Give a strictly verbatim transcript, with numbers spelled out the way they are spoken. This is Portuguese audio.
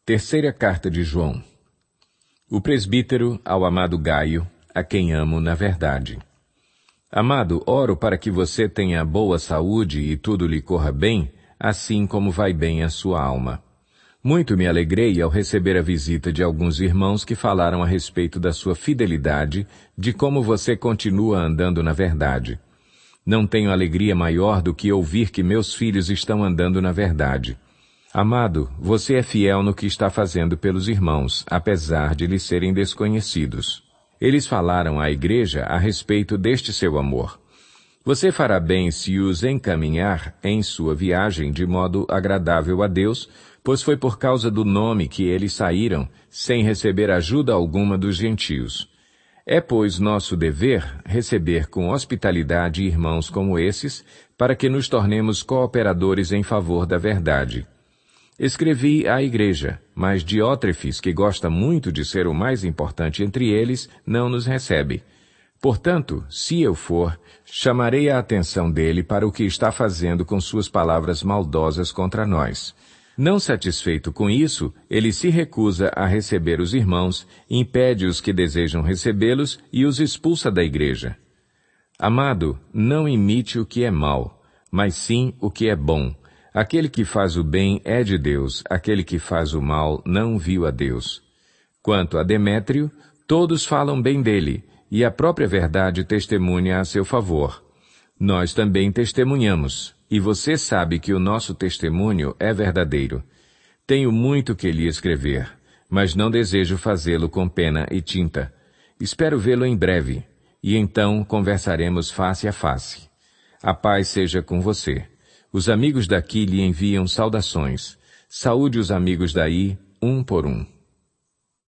Terceira carta de João. O presbítero ao amado Gaio, a quem amo na verdade. Amado, oro para que você tenha boa saúde e tudo lhe corra bem, assim como vai bem a sua alma. Muito me alegrei ao receber a visita de alguns irmãos que falaram a respeito da sua fidelidade, de como você continua andando na verdade. Não tenho alegria maior do que ouvir que meus filhos estão andando na verdade. Amado, você é fiel no que está fazendo pelos irmãos, apesar de lhes serem desconhecidos. Eles falaram à igreja a respeito deste seu amor. Você fará bem se os encaminhar em sua viagem de modo agradável a Deus, pois foi por causa do nome que eles saíram, sem receber ajuda alguma dos gentios. É, pois, nosso dever receber com hospitalidade irmãos como esses, para que nos tornemos cooperadores em favor da verdade. Escrevi à igreja, mas Diótrefes, que gosta muito de ser o mais importante entre eles, não nos recebe. Portanto, se eu for, chamarei a atenção dele para o que está fazendo com suas palavras maldosas contra nós. Não satisfeito com isso, ele se recusa a receber os irmãos, impede os que desejam recebê-los e os expulsa da igreja. Amado, não imite o que é mal, mas sim o que é bom. Aquele que faz o bem é de Deus, aquele que faz o mal não viu a Deus. Quanto a Demétrio, todos falam bem dele, e a própria verdade testemunha a seu favor. Nós também testemunhamos, e você sabe que o nosso testemunho é verdadeiro. Tenho muito que lhe escrever, mas não desejo fazê-lo com pena e tinta. Espero vê-lo em breve, e então conversaremos face a face. A paz seja com você. Os amigos daqui lhe enviam saudações. Saúde os amigos daí, um por um.